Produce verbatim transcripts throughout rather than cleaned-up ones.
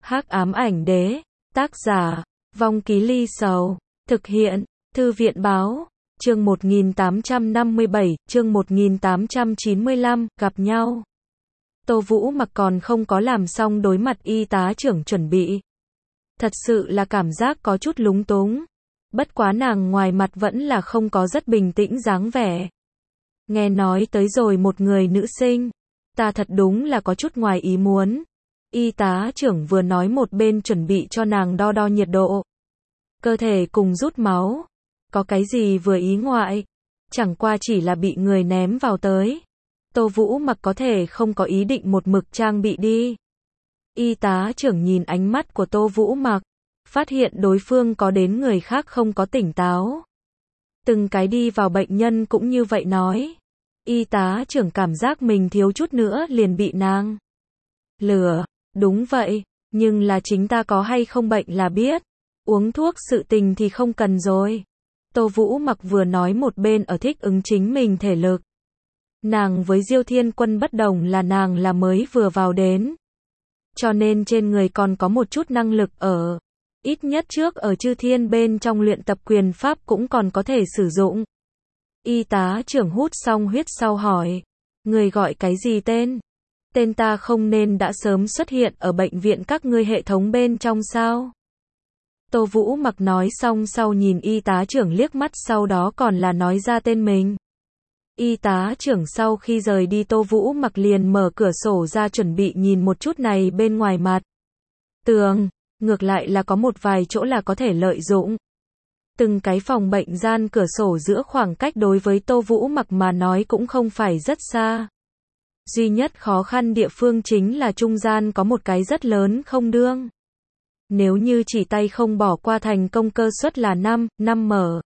Hắc ám ảnh đế, tác giả, Vong Ký Ly Sầu, thực hiện, Thư viện báo, chương một nghìn tám trăm năm mươi bảy, chương một nghìn tám trăm chín mươi lăm, gặp nhau. Tô Vũ Mặc còn không có làm xong đối mặt y tá trưởng chuẩn bị. Thật sự là cảm giác có chút lúng túng. Bất quá nàng ngoài mặt vẫn là không có rất bình tĩnh dáng vẻ. Nghe nói tới rồi một người nữ sinh. Ta thật đúng là có chút ngoài ý muốn. Y tá trưởng vừa nói một bên chuẩn bị cho nàng đo đo nhiệt độ. Cơ thể cùng rút máu. Có cái gì vừa ý ngoại. Chẳng qua chỉ là bị người ném vào tới. Tô Vũ Mặc có thể không có ý định một mực trang bị đi. Y tá trưởng nhìn ánh mắt của Tô Vũ Mặc. Phát hiện đối phương có đến người khác không có tỉnh táo. Từng cái đi vào bệnh nhân cũng như vậy nói. Y tá trưởng cảm giác mình thiếu chút nữa liền bị nàng lừa. Đúng vậy, nhưng là chính ta có hay không bệnh là biết. Uống thuốc sự tình thì không cần rồi. Tô Vũ Mặc vừa nói một bên ở thích ứng chính mình thể lực. Nàng với Diêu Thiên Quân bất đồng là nàng là mới vừa vào đến. Cho nên trên người còn có một chút năng lực ở. Ít nhất trước ở Chư Thiên bên trong luyện tập quyền pháp cũng còn có thể sử dụng. Y tá trưởng hút xong huyết sau hỏi. Người gọi cái gì tên? Tên ta không nên đã sớm xuất hiện ở bệnh viện các ngươi hệ thống bên trong sao? Tô Vũ Mặc nói xong sau nhìn y tá trưởng liếc mắt sau đó còn là nói ra tên mình. Y tá trưởng sau khi rời đi Tô Vũ Mặc liền mở cửa sổ ra chuẩn bị nhìn một chút này bên ngoài mặt. Tường, ngược lại là có một vài chỗ là có thể lợi dụng. Từng cái phòng bệnh gian cửa sổ giữa khoảng cách đối với Tô Vũ Mặc mà nói cũng không phải rất xa. Duy nhất khó khăn địa phương chính là trung gian có một cái rất lớn không đương. Nếu như chỉ tay không bỏ qua thành công cơ suất là năm, năm mở.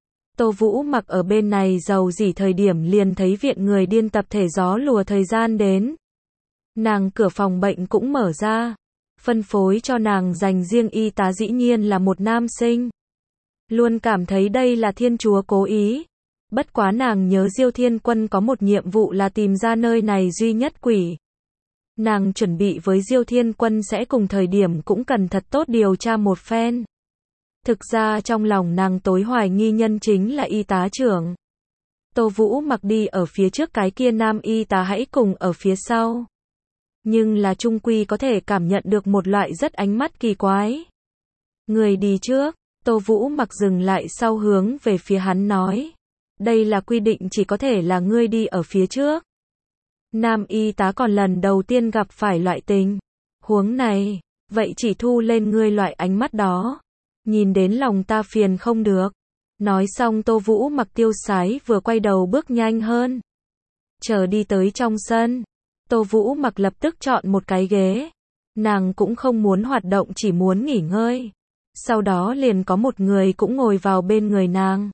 Tô Vũ Mặc ở bên này giàu dỉ thời điểm liền thấy viện người điên tập thể gió lùa thời gian đến. Nàng cửa phòng bệnh cũng mở ra. Phân phối cho nàng dành riêng y tá dĩ nhiên là một nam sinh. Luôn cảm thấy đây là Thiên Chúa cố ý. Bất quá nàng nhớ Diêu Thiên Quân có một nhiệm vụ là tìm ra nơi này duy nhất quỷ. Nàng chuẩn bị với Diêu Thiên Quân sẽ cùng thời điểm cũng cần thật tốt điều tra một phen. Thực ra trong lòng nàng tối hoài nghi nhân chính là y tá trưởng. Tô Vũ Mặc đi ở phía trước cái kia nam y tá hãy cùng ở phía sau. Nhưng là trung quy có thể cảm nhận được một loại rất ánh mắt kỳ quái. Người đi trước, Tô Vũ Mặc dừng lại sau hướng về phía hắn nói. Đây là quy định chỉ có thể là ngươi đi ở phía trước. Nam y tá còn lần đầu tiên gặp phải loại tình huống này, vậy chỉ thu lên ngươi loại ánh mắt đó. Nhìn đến lòng ta phiền không được. Nói xong Tô Vũ Mặc tiêu sái vừa quay đầu bước nhanh hơn. Chờ đi tới trong sân. Tô Vũ Mặc lập tức chọn một cái ghế. Nàng cũng không muốn hoạt động chỉ muốn nghỉ ngơi. Sau đó liền có một người cũng ngồi vào bên người nàng.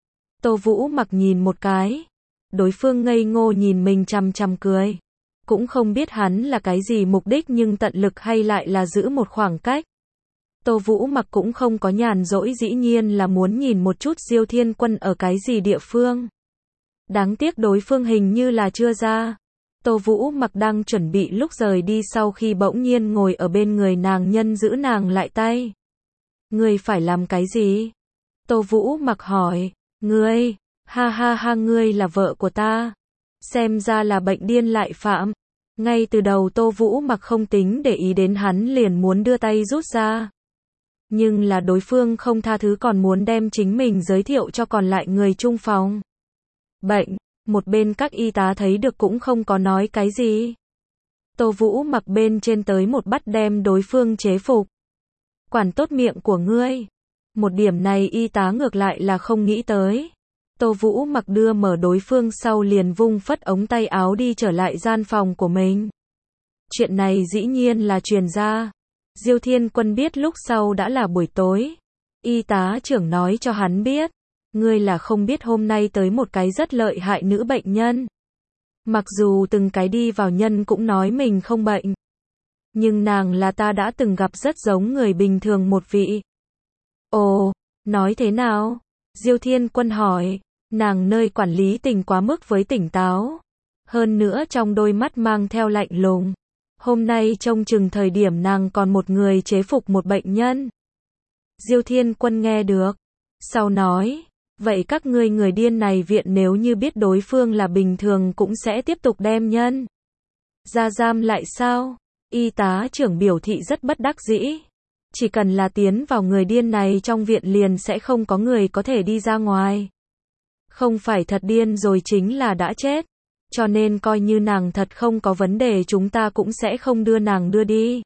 Tô Vũ Mặc nhìn một cái. Đối phương ngây ngô nhìn mình chằm chằm cười. Cũng không biết hắn là cái gì mục đích nhưng tận lực hay lại là giữ một khoảng cách. Tô Vũ Mặc cũng không có nhàn rỗi dĩ nhiên là muốn nhìn một chút Diêu Thiên Quân ở cái gì địa phương. Đáng tiếc đối phương hình như là chưa ra. Tô Vũ Mặc đang chuẩn bị lúc rời đi sau khi bỗng nhiên ngồi ở bên người nàng nhân giữ nàng lại tay. Ngươi phải làm cái gì? Tô Vũ Mặc hỏi. Ngươi, ha ha ha ngươi là vợ của ta. Xem ra là bệnh điên lại phạm. Ngay từ đầu Tô Vũ Mặc không tính để ý đến hắn liền muốn đưa tay rút ra. Nhưng là đối phương không tha thứ còn muốn đem chính mình giới thiệu cho còn lại người chung phòng. Bệnh, một bên các y tá thấy được cũng không có nói cái gì. Tô Vũ Mặc bên trên tới một bắt đem đối phương chế phục. Quản tốt miệng của ngươi. Một điểm này y tá ngược lại là không nghĩ tới. Tô Vũ Mặc đưa mở đối phương sau liền vung phất ống tay áo đi trở lại gian phòng của mình. Chuyện này dĩ nhiên là truyền ra. Diêu Thiên Quân biết lúc sau đã là buổi tối. Y tá trưởng nói cho hắn biết. Ngươi là không biết hôm nay tới một cái rất lợi hại nữ bệnh nhân. Mặc dù từng cái đi vào nhân cũng nói mình không bệnh. Nhưng nàng là ta đã từng gặp rất giống người bình thường một vị. Ồ, nói thế nào? Diêu Thiên Quân hỏi. Nàng nơi quản lý tình quá mức với tỉnh táo. Hơn nữa trong đôi mắt mang theo lạnh lùng. Hôm nay trông chừng thời điểm nàng còn một người chế phục một bệnh nhân. Diêu Thiên Quân nghe được. Sau nói, vậy các ngươi người điên này viện nếu như biết đối phương là bình thường cũng sẽ tiếp tục đem nhân ra giam lại sao? Y tá trưởng biểu thị rất bất đắc dĩ. Chỉ cần là tiến vào người điên này trong viện liền sẽ không có người có thể đi ra ngoài. Không phải thật điên rồi chính là đã chết. Cho nên coi như nàng thật không có vấn đề chúng ta cũng sẽ không đưa nàng đưa đi.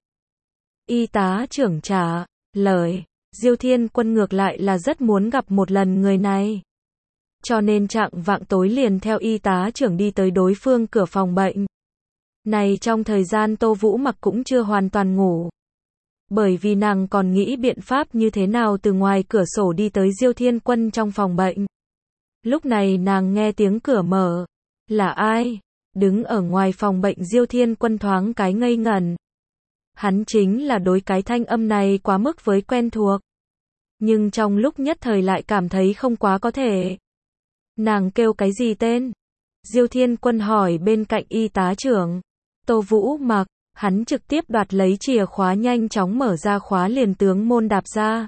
Y tá trưởng trả lời. Diêu Thiên Quân ngược lại là rất muốn gặp một lần người này. Cho nên chạng vạng tối liền theo y tá trưởng đi tới đối phương cửa phòng bệnh. Này trong thời gian Tô Vũ Mặc cũng chưa hoàn toàn ngủ. Bởi vì nàng còn nghĩ biện pháp như thế nào từ ngoài cửa sổ đi tới Diêu Thiên Quân trong phòng bệnh. Lúc này nàng nghe tiếng cửa mở. Là ai? Đứng ở ngoài phòng bệnh Diêu Thiên Quân thoáng cái ngây ngẩn. Hắn chính là đối cái thanh âm này quá mức với quen thuộc. Nhưng trong lúc nhất thời lại cảm thấy không quá có thể. Nàng kêu cái gì tên? Diêu Thiên Quân hỏi bên cạnh y tá trưởng. Tô Vũ Mặc, hắn trực tiếp đoạt lấy chìa khóa nhanh chóng mở ra khóa liền tướng môn đạp ra.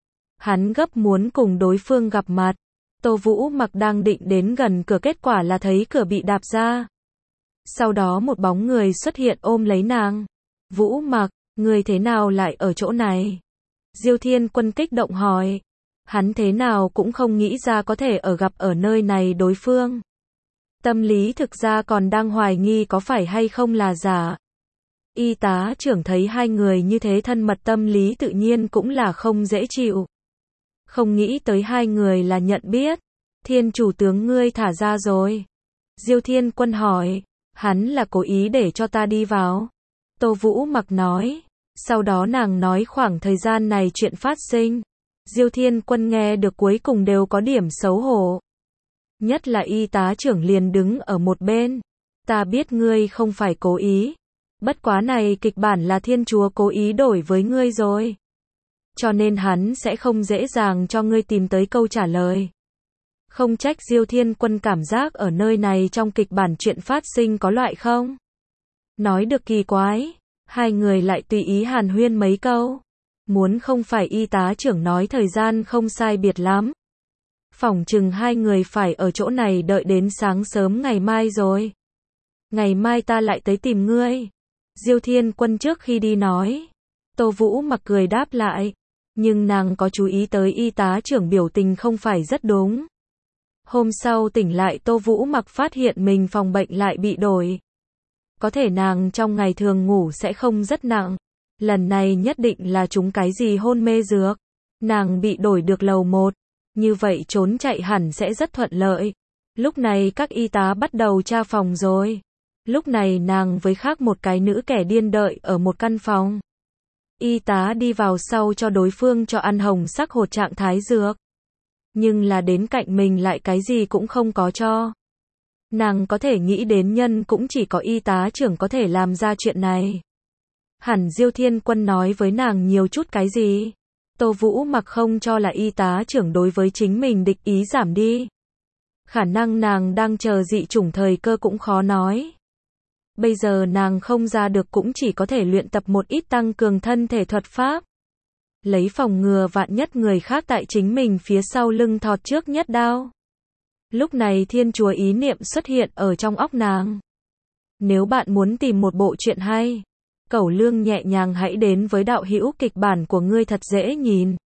Hắn gấp muốn cùng đối phương gặp mặt. Tô Vũ Mặc đang định đến gần cửa kết quả là thấy cửa bị đạp ra. Sau đó một bóng người xuất hiện ôm lấy nàng. Vũ Mặc, người thế nào lại ở chỗ này? Diêu Thiên Quân kích động hỏi. Hắn thế nào cũng không nghĩ ra có thể ở gặp ở nơi này đối phương. Tâm lý thực ra còn đang hoài nghi có phải hay không là giả. Y tá trưởng thấy hai người như thế thân mật tâm lý tự nhiên cũng là không dễ chịu. Không nghĩ tới hai người là nhận biết. Thiên chủ tướng ngươi thả ra rồi. Diêu Thiên Quân hỏi. Hắn là cố ý để cho ta đi vào. Tô Vũ Mặc nói. Sau đó nàng nói khoảng thời gian này chuyện phát sinh. Diêu Thiên Quân nghe được cuối cùng đều có điểm xấu hổ. Nhất là y tá trưởng liền đứng ở một bên. Ta biết ngươi không phải cố ý. Bất quá này kịch bản là thiên chúa cố ý đổi với ngươi rồi. Cho nên hắn sẽ không dễ dàng cho ngươi tìm tới câu trả lời. Không trách Diêu Thiên Quân cảm giác ở nơi này trong kịch bản chuyện phát sinh có loại không? Nói được kỳ quái. Hai người lại tùy ý hàn huyên mấy câu. Muốn không phải y tá trưởng nói thời gian không sai biệt lắm. Phỏng chừng hai người phải ở chỗ này đợi đến sáng sớm ngày mai rồi. Ngày mai ta lại tới tìm ngươi. Diêu Thiên Quân trước khi đi nói. Tô Vũ Mặc cười đáp lại. Nhưng nàng có chú ý tới y tá trưởng biểu tình không phải rất đúng. Hôm sau tỉnh lại Tô Vũ Mặc phát hiện mình phòng bệnh lại bị đổi. Có thể nàng trong ngày thường ngủ sẽ không rất nặng. Lần này nhất định là trúng cái gì hôn mê dược. Nàng bị đổi được lầu một. Như vậy trốn chạy hẳn sẽ rất thuận lợi. Lúc này các y tá bắt đầu tra phòng rồi. Lúc này nàng với khác một cái nữ kẻ điên đợi ở một căn phòng. Y tá đi vào sau cho đối phương cho ăn hồng sắc hột trạng thái dược. Nhưng là đến cạnh mình lại cái gì cũng không có cho. Nàng có thể nghĩ đến nhân cũng chỉ có y tá trưởng có thể làm ra chuyện này. Hẳn Diêu Thiên Quân nói với nàng nhiều chút cái gì. Tô Vũ Mặc không cho là y tá trưởng đối với chính mình địch ý giảm đi. Khả năng nàng đang chờ dị chủng thời cơ cũng khó nói. Bây giờ nàng không ra được cũng chỉ có thể luyện tập một ít tăng cường thân thể thuật pháp. Lấy phòng ngừa vạn nhất người khác tại chính mình phía sau lưng thọt trước nhất đao. Lúc này Thiên Chúa ý niệm xuất hiện ở trong óc nàng. Nếu bạn muốn tìm một bộ truyện hay, Cẩu Lương nhẹ nhàng hãy đến với đạo hữu kịch bản của ngươi thật dễ nhìn.